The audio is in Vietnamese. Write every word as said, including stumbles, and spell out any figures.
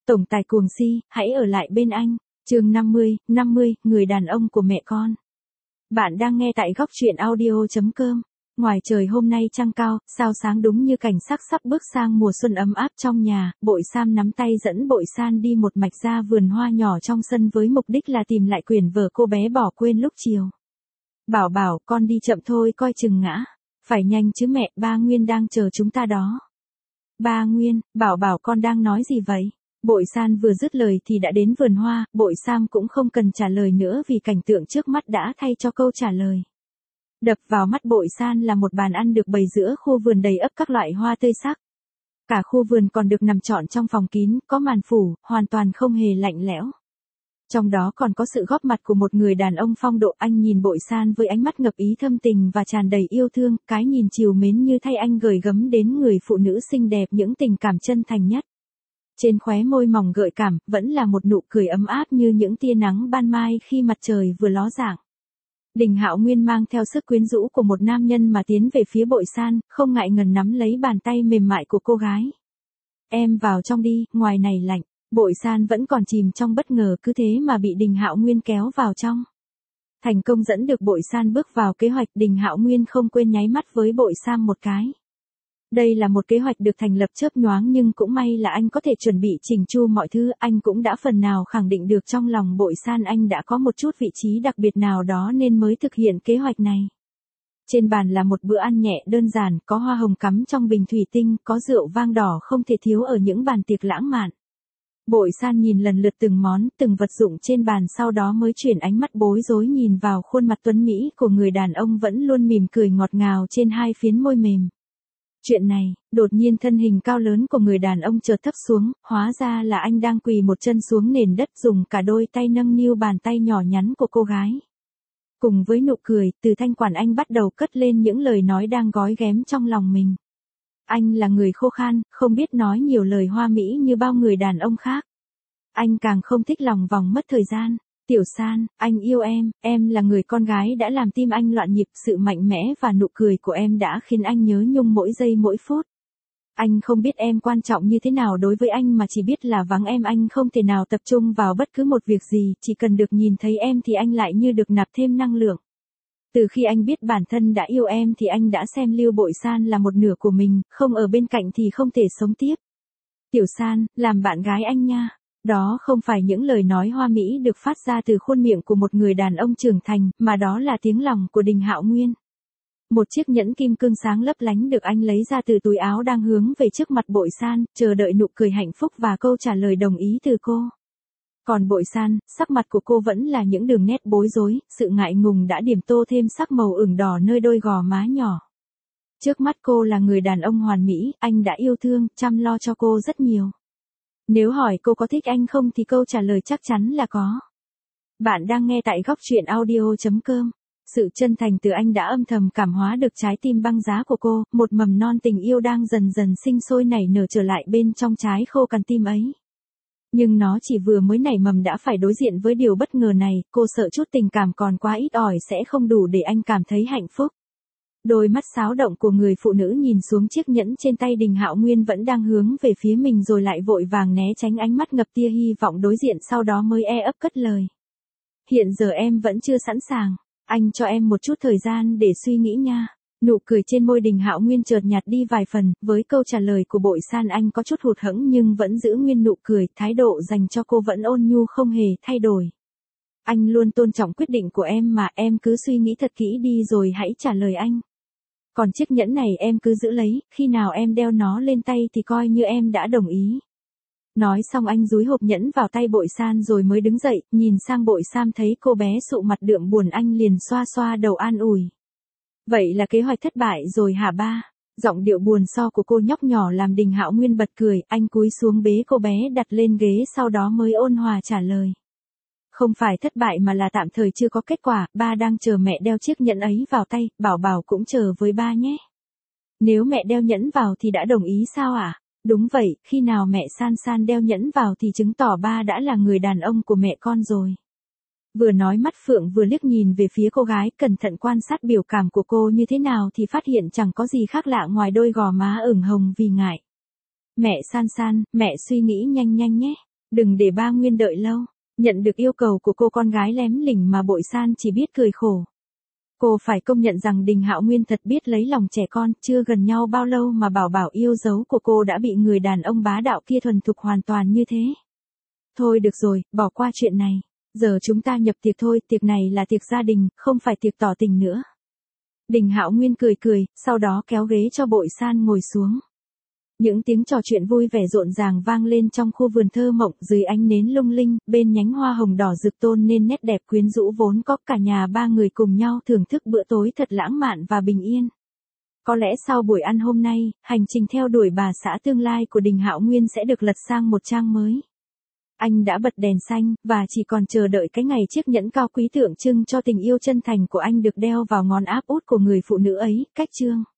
Tổng tài cuồng si, hãy ở lại bên anh. Chương năm mươi, năm mươi, người đàn ông của mẹ con. Bạn đang nghe tại góc truyện audio chấm com. Ngoài trời hôm nay trăng cao, sao sáng đúng như cảnh sắc sắp bước sang mùa xuân ấm áp trong nhà. Bội Sam nắm tay dẫn Bội San đi một mạch ra vườn hoa nhỏ trong sân với mục đích là tìm lại quyển vở cô bé bỏ quên lúc chiều. Bảo bảo, con đi chậm thôi coi chừng ngã. Phải nhanh chứ mẹ, ba Nguyên đang chờ chúng ta đó. Ba Nguyên, bảo bảo con đang nói gì vậy? Bội San vừa dứt lời thì đã đến vườn hoa, Bội Sam cũng không cần trả lời nữa vì cảnh tượng trước mắt đã thay cho câu trả lời. Đập vào mắt Bội San là một bàn ăn được bày giữa khu vườn đầy ắp các loại hoa tươi sắc. Cả khu vườn còn được nằm trọn trong phòng kín, có màn phủ, hoàn toàn không hề lạnh lẽo. Trong đó còn có sự góp mặt của một người đàn ông phong độ. Anh nhìn Bội San với ánh mắt ngập ý thâm tình và tràn đầy yêu thương, cái nhìn trìu mến như thay anh gửi gắm đến người phụ nữ xinh đẹp những tình cảm chân thành nhất. Trên khóe môi mỏng gợi cảm, vẫn là một nụ cười ấm áp như những tia nắng ban mai khi mặt trời vừa ló dạng. Đình Hạo Nguyên mang theo sức quyến rũ của một nam nhân mà tiến về phía Bội San, không ngại ngần nắm lấy bàn tay mềm mại của cô gái. Em vào trong đi, ngoài này lạnh. Bội San vẫn còn chìm trong bất ngờ, cứ thế mà bị Đình Hạo Nguyên kéo vào trong. Thành công dẫn được Bội San bước vào kế hoạch. Đình Hạo Nguyên không quên nháy mắt với Bội San một cái. Đây là một kế hoạch được thành lập chớp nhoáng nhưng cũng may là anh có thể chuẩn bị chỉnh chu mọi thứ. Anh cũng đã phần nào khẳng định được trong lòng Bội San anh đã có một chút vị trí đặc biệt nào đó nên mới thực hiện kế hoạch này. Trên bàn là một bữa ăn nhẹ đơn giản, có hoa hồng cắm trong bình thủy tinh, có rượu vang đỏ không thể thiếu ở những bàn tiệc lãng mạn. Bội San nhìn lần lượt từng món, từng vật dụng trên bàn, sau đó mới chuyển ánh mắt bối rối nhìn vào khuôn mặt tuấn mỹ của người đàn ông vẫn luôn mỉm cười ngọt ngào trên hai phiến môi mềm. Chuyện này, đột nhiên thân hình cao lớn của người đàn ông chợt thấp xuống, hóa ra là anh đang quỳ một chân xuống nền đất dùng cả đôi tay nâng niu bàn tay nhỏ nhắn của cô gái. Cùng với nụ cười, từ thanh quản anh bắt đầu cất lên những lời nói đang gói ghém trong lòng mình. Anh là người khô khan, không biết nói nhiều lời hoa mỹ như bao người đàn ông khác. Anh càng không thích lòng vòng mất thời gian. Tiểu San, anh yêu em, em là người con gái đã làm tim anh loạn nhịp, sự mạnh mẽ và nụ cười của em đã khiến anh nhớ nhung mỗi giây mỗi phút. Anh không biết em quan trọng như thế nào đối với anh mà chỉ biết là vắng em anh không thể nào tập trung vào bất cứ một việc gì, chỉ cần được nhìn thấy em thì anh lại như được nạp thêm năng lượng. Từ khi anh biết bản thân đã yêu em thì anh đã xem Lưu Bội San là một nửa của mình, không ở bên cạnh thì không thể sống tiếp. Tiểu San, làm bạn gái anh nha. Đó không phải những lời nói hoa mỹ được phát ra từ khuôn miệng của một người đàn ông trưởng thành, mà đó là tiếng lòng của Đình Hạo Nguyên. Một chiếc nhẫn kim cương sáng lấp lánh được anh lấy ra từ túi áo đang hướng về trước mặt Bội San, chờ đợi nụ cười hạnh phúc và câu trả lời đồng ý từ cô. Còn Bội San, sắc mặt của cô vẫn là những đường nét bối rối, sự ngại ngùng đã điểm tô thêm sắc màu ửng đỏ nơi đôi gò má nhỏ. Trước mắt cô là người đàn ông hoàn mỹ, anh đã yêu thương, chăm lo cho cô rất nhiều. Nếu hỏi cô có thích anh không thì câu trả lời chắc chắn là có. Bạn đang nghe tại góc truyện audio chấm com. Sự chân thành từ anh đã âm thầm cảm hóa được trái tim băng giá của cô, một mầm non tình yêu đang dần dần sinh sôi nảy nở trở lại bên trong trái khô cằn tim ấy. Nhưng nó chỉ vừa mới nảy mầm đã phải đối diện với điều bất ngờ này, cô sợ chút tình cảm còn quá ít ỏi sẽ không đủ để anh cảm thấy hạnh phúc. Đôi mắt xáo động của người phụ nữ nhìn xuống chiếc nhẫn trên tay Đình Hạo Nguyên vẫn đang hướng về phía mình rồi lại vội vàng né tránh ánh mắt ngập tia hy vọng đối diện, sau đó mới e ấp cất lời. Hiện giờ em vẫn chưa sẵn sàng, anh cho em một chút thời gian để suy nghĩ nha. Nụ cười trên môi Đình Hạo Nguyên chợt nhạt đi vài phần, với câu trả lời của Bội San anh có chút hụt hẫng nhưng vẫn giữ nguyên nụ cười, thái độ dành cho cô vẫn ôn nhu không hề thay đổi. Anh luôn tôn trọng quyết định của em mà, em cứ suy nghĩ thật kỹ đi rồi hãy trả lời anh. Còn chiếc nhẫn này em cứ giữ lấy, khi nào em đeo nó lên tay thì coi như em đã đồng ý. Nói xong anh dúi hộp nhẫn vào tay Bội San rồi mới đứng dậy, nhìn sang Bội San thấy cô bé sụ mặt đượm buồn anh liền xoa xoa đầu an ủi. Vậy là kế hoạch thất bại rồi hả ba? Giọng điệu buồn so của cô nhóc nhỏ làm Đình Hạo Nguyên bật cười, anh cúi xuống bế cô bé đặt lên ghế sau đó mới ôn hòa trả lời. Không phải thất bại mà là tạm thời chưa có kết quả, ba đang chờ mẹ đeo chiếc nhẫn ấy vào tay, bảo bảo cũng chờ với ba nhé. Nếu mẹ đeo nhẫn vào thì đã đồng ý sao ạ? À? Đúng vậy, khi nào mẹ San San đeo nhẫn vào thì chứng tỏ ba đã là người đàn ông của mẹ con rồi. Vừa nói mắt Phượng vừa liếc nhìn về phía cô gái, cẩn thận quan sát biểu cảm của cô như thế nào thì phát hiện chẳng có gì khác lạ ngoài đôi gò má ửng hồng vì ngại. Mẹ San San, mẹ suy nghĩ nhanh nhanh nhé. Đừng để ba Nguyên đợi lâu. Nhận được yêu cầu của cô con gái lém lỉnh mà Bội San chỉ biết cười khổ. Cô phải công nhận rằng Đình Hạo Nguyên thật biết lấy lòng trẻ con, chưa gần nhau bao lâu mà bảo bảo yêu dấu của cô đã bị người đàn ông bá đạo kia thuần thục hoàn toàn như thế. Thôi được rồi, bỏ qua chuyện này. Giờ chúng ta nhập tiệc thôi, tiệc này là tiệc gia đình, không phải tiệc tỏ tình nữa. Đình Hạo Nguyên cười cười, sau đó kéo ghế cho Bội San ngồi xuống. Những tiếng trò chuyện vui vẻ rộn ràng vang lên trong khu vườn thơ mộng dưới ánh nến lung linh, bên nhánh hoa hồng đỏ rực tôn nên nét đẹp quyến rũ vốn có cả nhà ba người cùng nhau thưởng thức bữa tối thật lãng mạn và bình yên. Có lẽ sau buổi ăn hôm nay, hành trình theo đuổi bà xã tương lai của Đình Hạo Nguyên sẽ được lật sang một trang mới. Anh đã bật đèn xanh, và chỉ còn chờ đợi cái ngày chiếc nhẫn cao quý tượng trưng cho tình yêu chân thành của anh được đeo vào ngón áp út của người phụ nữ ấy, cách chương.